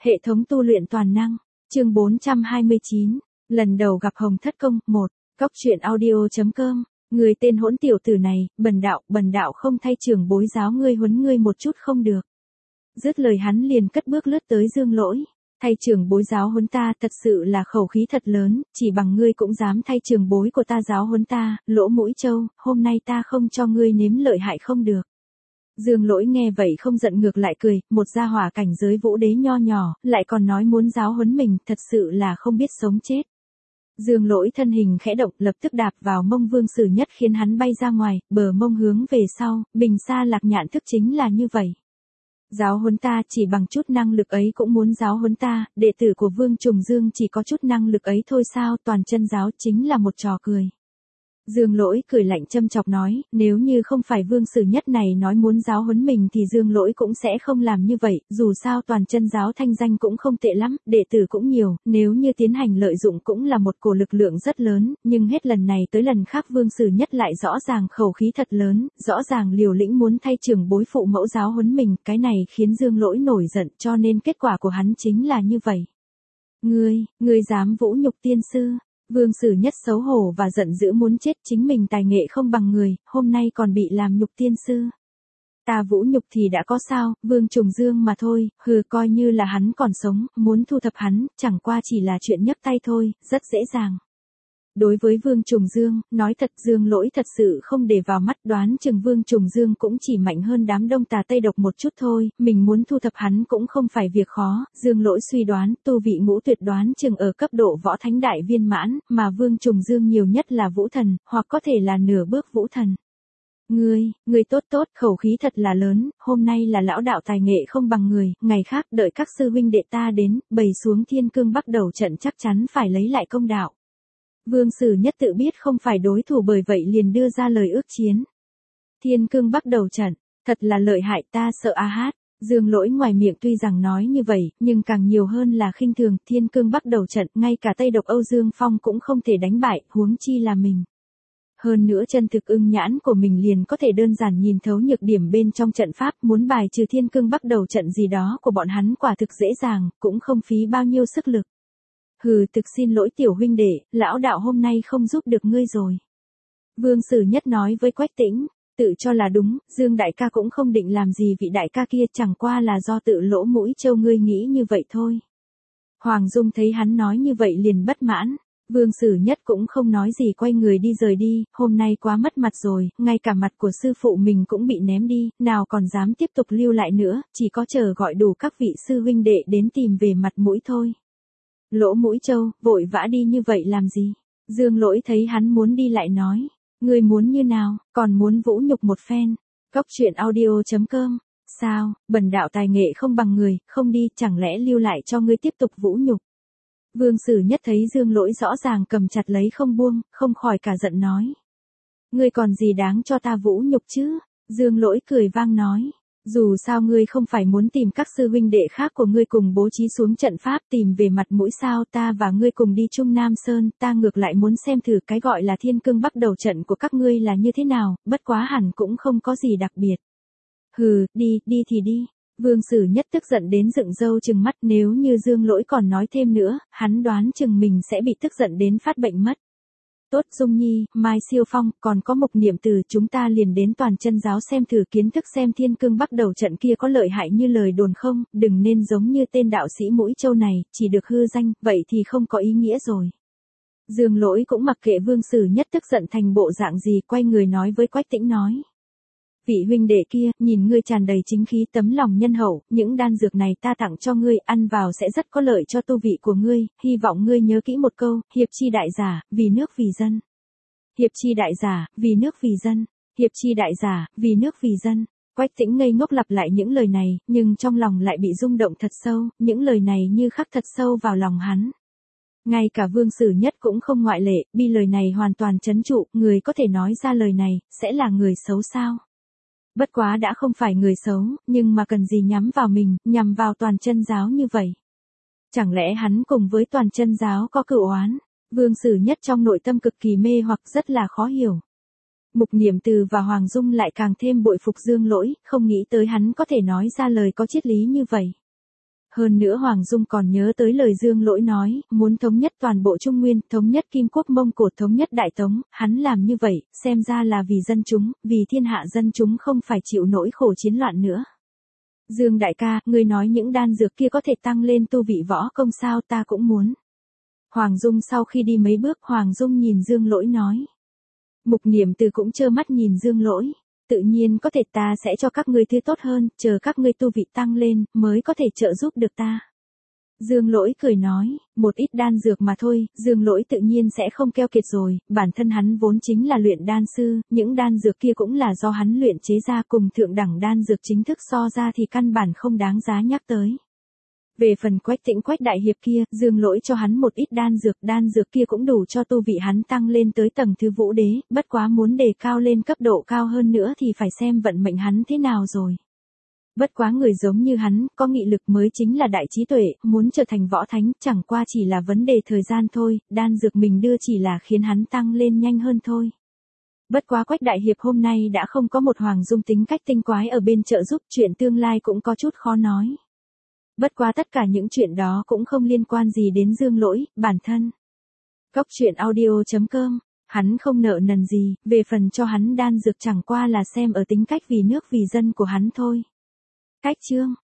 Hệ thống tu luyện toàn năng, chương 429, lần đầu gặp Hồng Thất Công, 1, Cóc truyện audio.com, người tên hỗn tiểu tử này, bần đạo không thay trưởng bối giáo ngươi huấn ngươi một chút không được. Dứt lời hắn liền cất bước lướt tới Dương Lỗi, thay trưởng bối giáo huấn ta thật sự là khẩu khí thật lớn, chỉ bằng ngươi cũng dám thay trưởng bối của ta giáo huấn ta, lỗ mũi trâu, hôm nay ta không cho ngươi nếm lợi hại không được. Dương Lỗi nghe vậy không giận ngược lại cười, một gia hỏa cảnh giới vũ đế nho nhỏ, lại còn nói muốn giáo huấn mình, thật sự là không biết sống chết. Dương Lỗi thân hình khẽ động, lập tức đạp vào mông Vương Sử Nhất khiến hắn bay ra ngoài, bờ mông hướng về sau, bình xa lạc nhạn thức chính là như vậy. Giáo huấn ta, chỉ bằng chút năng lực ấy cũng muốn giáo huấn ta, đệ tử của Vương Trùng Dương chỉ có chút năng lực ấy thôi sao, toàn chân giáo chính là một trò cười. Dương Lỗi cười lạnh châm chọc nói, nếu như không phải Vương Sử Nhất này nói muốn giáo huấn mình thì Dương Lỗi cũng sẽ không làm như vậy, dù sao toàn chân giáo thanh danh cũng không tệ lắm, đệ tử cũng nhiều, nếu như tiến hành lợi dụng cũng là một cổ lực lượng rất lớn, nhưng hết lần này tới lần khác Vương Sử Nhất lại rõ ràng khẩu khí thật lớn, rõ ràng liều lĩnh muốn thay trưởng bối phụ mẫu giáo huấn mình, cái này khiến Dương Lỗi nổi giận, cho nên kết quả của hắn chính là như vậy. Ngươi dám vũ nhục tiên sư? Vương Sử Nhất xấu hổ và giận dữ muốn chết, chính mình tài nghệ không bằng người, hôm nay còn bị làm nhục tiên sư. Ta vũ nhục thì đã có sao, Vương Trùng Dương mà thôi, coi như là hắn còn sống, muốn thu thập hắn, chẳng qua chỉ là chuyện nhấc tay thôi, rất dễ dàng. Đối với Vương Trùng Dương, nói thật Dương Lỗi thật sự không để vào mắt, đoán chừng Vương Trùng Dương cũng chỉ mạnh hơn đám đông tà Tây độc một chút thôi, mình muốn thu thập hắn cũng không phải việc khó, Dương Lỗi suy đoán, tu vị ngũ tuyệt đoán chừng ở cấp độ võ thánh đại viên mãn, mà Vương Trùng Dương nhiều nhất là vũ thần, hoặc có thể là nửa bước vũ thần. Ngươi tốt, khẩu khí thật là lớn, hôm nay là lão đạo tài nghệ không bằng người, ngày khác đợi các sư huynh đệ ta đến, bày xuống Thiên Cương Bắc Đầu trận chắc chắn phải lấy lại công đạo. Vương Sử Nhất tự biết không phải đối thủ bởi vậy liền đưa ra lời ước chiến. Thiên Cương Bắc Đầu trận, thật là lợi hại, ta sợ a hát. Dương Lỗi ngoài miệng tuy rằng nói như vậy, nhưng càng nhiều hơn là khinh thường, Thiên Cương Bắc Đầu trận, ngay cả Tây độc Âu Dương Phong cũng không thể đánh bại, huống chi là mình. Hơn nữa chân thực ưng nhãn của mình liền có thể đơn giản nhìn thấu nhược điểm bên trong trận pháp, muốn bài trừ Thiên Cương Bắc Đầu trận gì đó của bọn hắn quả thực dễ dàng, cũng không phí bao nhiêu sức lực. Thực xin lỗi tiểu huynh đệ, lão đạo hôm nay không giúp được ngươi rồi. Vương Sử Nhất nói với Quách Tĩnh, tự cho là đúng, Dương đại ca cũng không định làm gì vị đại ca kia, chẳng qua là do tự lỗ mũi trâu ngươi nghĩ như vậy thôi. Hoàng Dung thấy hắn nói như vậy liền bất mãn, Vương Sử Nhất cũng không nói gì quay người đi rời đi, hôm nay quá mất mặt rồi, ngay cả mặt của sư phụ mình cũng bị ném đi, nào còn dám tiếp tục lưu lại nữa, chỉ có chờ gọi đủ các vị sư huynh đệ đến tìm về mặt mũi thôi. Lỗ mũi trâu, vội vã đi như vậy làm gì? Dương Lỗi thấy hắn muốn đi lại nói. Ngươi muốn như nào, còn muốn vũ nhục một phen. Cóc truyện audio.com. Sao, bần đạo tài nghệ không bằng người, không đi, chẳng lẽ lưu lại cho ngươi tiếp tục vũ nhục. Vương Sử Nhất thấy Dương Lỗi rõ ràng cầm chặt lấy không buông, không khỏi cả giận nói. Ngươi còn gì đáng cho ta vũ nhục chứ? Dương Lỗi cười vang nói. Dù sao ngươi không phải muốn tìm các sư huynh đệ khác của ngươi cùng bố trí xuống trận pháp tìm về mặt mũi sao, ta và ngươi cùng đi Trung Nam Sơn, ta ngược lại muốn xem thử cái gọi là Thiên Cương Bắc Đầu trận của các ngươi là như thế nào, bất quá hẳn cũng không có gì đặc biệt. Đi thì đi. Vương Sử Nhất tức giận đến dựng râu trừng mắt, nếu như Dương Lỗi còn nói thêm nữa, hắn đoán chừng mình sẽ bị tức giận đến phát bệnh mất. Tốt Dung Nhi, Mai Siêu Phong, còn có Mục Niệm Từ, chúng ta liền đến toàn chân giáo xem thử kiến thức xem Thiên Cương Bắc Đầu trận kia có lợi hại như lời đồn không, đừng nên giống như tên đạo sĩ mũi trâu này, chỉ được hư danh, vậy thì không có ý nghĩa rồi. Dương Lỗi cũng mặc kệ Vương Sử Nhất tức giận thành bộ dạng gì, quay người nói với Quách Tĩnh nói. Vị huynh đệ kia, nhìn ngươi tràn đầy chính khí tấm lòng nhân hậu, những đan dược này ta tặng cho ngươi, ăn vào sẽ rất có lợi cho tu vị của ngươi, hy vọng ngươi nhớ kỹ một câu, hiệp chi đại giả, vì nước vì dân. Hiệp chi đại giả, vì nước vì dân. Hiệp chi đại giả, vì nước vì dân. Quách Tĩnh ngây ngốc lặp lại những lời này, nhưng trong lòng lại bị rung động thật sâu, những lời này như khắc thật sâu vào lòng hắn. Ngay cả Vương Sử Nhất cũng không ngoại lệ, bi lời này hoàn toàn trấn trụ, người có thể nói ra lời này, sẽ là người xấu sao? Bất quá đã không phải người xấu, nhưng mà cần gì nhắm vào mình, nhằm vào toàn chân giáo như vậy. Chẳng lẽ hắn cùng với toàn chân giáo có cựu oán? Vương Sử Nhất trong nội tâm cực kỳ mê hoặc rất là khó hiểu. Mục Niệm Từ và Hoàng Dung lại càng thêm bội phục Dương Lỗi, không nghĩ tới hắn có thể nói ra lời có triết lý như vậy. Hơn nữa Hoàng Dung còn nhớ tới lời Dương Lỗi nói, muốn thống nhất toàn bộ Trung Nguyên, thống nhất Kim Quốc Mông Cổ, thống nhất Đại Tống, hắn làm như vậy, xem ra là vì dân chúng, vì thiên hạ dân chúng không phải chịu nỗi khổ chiến loạn nữa. Dương đại ca, ngươi nói những đan dược kia có thể tăng lên tu vị võ công sao, ta cũng muốn. Hoàng Dung sau khi đi mấy bước, Hoàng Dung nhìn Dương Lỗi nói. Mục Niệm Từ cũng trơ mắt nhìn Dương Lỗi. Tự nhiên có thể, ta sẽ cho các ngươi thứ tốt hơn, chờ các ngươi tu vị tăng lên, mới có thể trợ giúp được ta. Dương Lỗi cười nói, một ít đan dược mà thôi, Dương Lỗi tự nhiên sẽ không keo kiệt rồi, bản thân hắn vốn chính là luyện đan sư, những đan dược kia cũng là do hắn luyện chế ra, cùng thượng đẳng đan dược chính thức so ra thì căn bản không đáng giá nhắc tới. Về phần Quách Tĩnh Quách đại hiệp kia, Dương Lỗi cho hắn một ít đan dược kia cũng đủ cho tu vị hắn tăng lên tới tầng thứ Vũ Đế, bất quá muốn đề cao lên cấp độ cao hơn nữa thì phải xem vận mệnh hắn thế nào rồi. Bất quá người giống như hắn, có nghị lực mới chính là đại trí tuệ, muốn trở thành võ thánh, chẳng qua chỉ là vấn đề thời gian thôi, đan dược mình đưa chỉ là khiến hắn tăng lên nhanh hơn thôi. Bất quá Quách đại hiệp hôm nay đã không có một Hoàng Dung tính cách tinh quái ở bên trợ giúp, chuyện tương lai cũng có chút khó nói. Bất quá tất cả những chuyện đó cũng không liên quan gì đến Dương Lỗi, bản thân. Cốc truyện audio.com, hắn không nợ nần gì, về phần cho hắn đan dược chẳng qua là xem ở tính cách vì nước vì dân của hắn thôi. Cách chương